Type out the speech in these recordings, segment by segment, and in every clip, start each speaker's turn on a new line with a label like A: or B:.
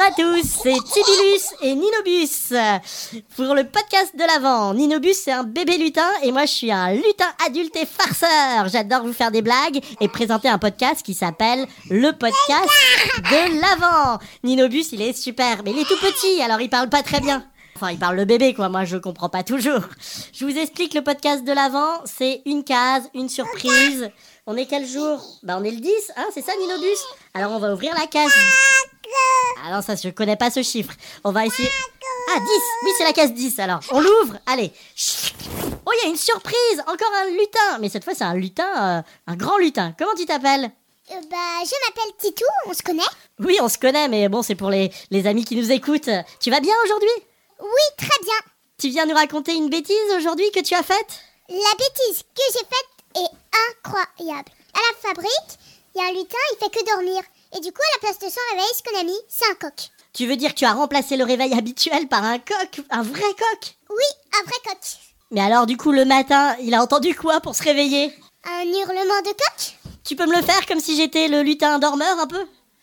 A: à tous, c'est Tibilus et Ninobus pour le podcast de l'Avent. Ninobus c'est un bébé lutin et moi je suis un lutin adulte et farceur. J'adore vous faire des blagues et présenter un podcast qui s'appelle le podcast de l'Avent. Ninobus il est super, mais il est tout petit alors il parle pas très bien. Enfin, il parle le bébé, quoi. Moi, je comprends pas toujours. Je vous explique le podcast de l'Avent. C'est une case, une surprise. On est quel jour ? On est le 10, hein, c'est ça, Ninobus ? Alors, on va ouvrir la case. Ah non, ça, je connais pas ce chiffre. On va essayer... Ah, 10 ! Oui, c'est la case 10, alors. On l'ouvre ? Allez. Oh, il y a une surprise ! Encore un lutin ! Mais cette fois, c'est un lutin, un grand lutin. Comment tu t'appelles ?
B: Je m'appelle Titou, on se connaît ?
A: Oui, on se connaît, mais bon, c'est pour les amis qui nous écoutent. Tu vas bien aujourd'hui ?
B: Oui, très bien.
A: Tu viens nous raconter une bêtise aujourd'hui que tu as faite ?
B: La bêtise que j'ai faite est incroyable. À la fabrique, il y a un lutin, il fait que dormir. Et du coup, à la place de son réveil, ce qu'on a mis, c'est un coq.
A: Tu veux dire que tu as remplacé le réveil habituel par un coq ? Un vrai coq ?
B: Oui, un vrai coq.
A: Mais alors, du coup, le matin, il a entendu quoi pour se réveiller ?
B: Un hurlement de coq ?
A: Tu peux me le faire comme si j'étais le lutin dormeur un peu ?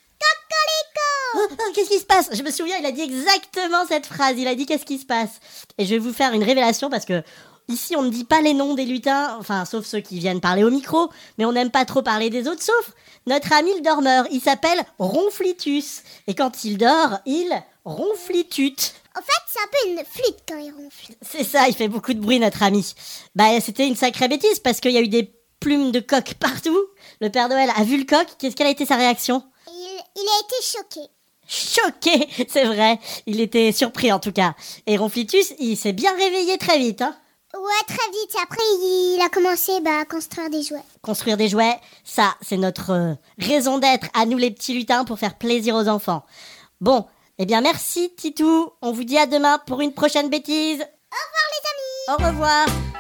A: Qu'est-ce qui se passe ? Je me souviens, il a dit exactement cette phrase. Il a dit qu'est-ce qui se passe ? Et je vais vous faire une révélation parce que ici, on ne dit pas les noms des lutins, enfin, sauf ceux qui viennent parler au micro, mais on n'aime pas trop parler des autres, sauf notre ami le dormeur. Il s'appelle Ronflitus. Et quand il dort, il ronflitute.
B: En fait, c'est un peu une flûte quand il ronfle.
A: C'est ça, il fait beaucoup de bruit, notre ami. C'était une sacrée bêtise parce qu'il y a eu des plumes de coq partout. Le Père Noël a vu le coq. Quelle a été sa réaction ?
B: Il a été choqué.
A: Choqué, c'est vrai. Il était surpris en tout cas. Et Ronflitus, il s'est bien réveillé très vite, hein.
B: Ouais, très vite. Après, il a commencé à construire des jouets.
A: Construire des jouets, ça, c'est notre raison d'être à nous les petits lutins pour faire plaisir aux enfants. Bon, eh bien merci Titou. On vous dit à demain pour une prochaine bêtise.
B: Au revoir les amis.
A: Au revoir.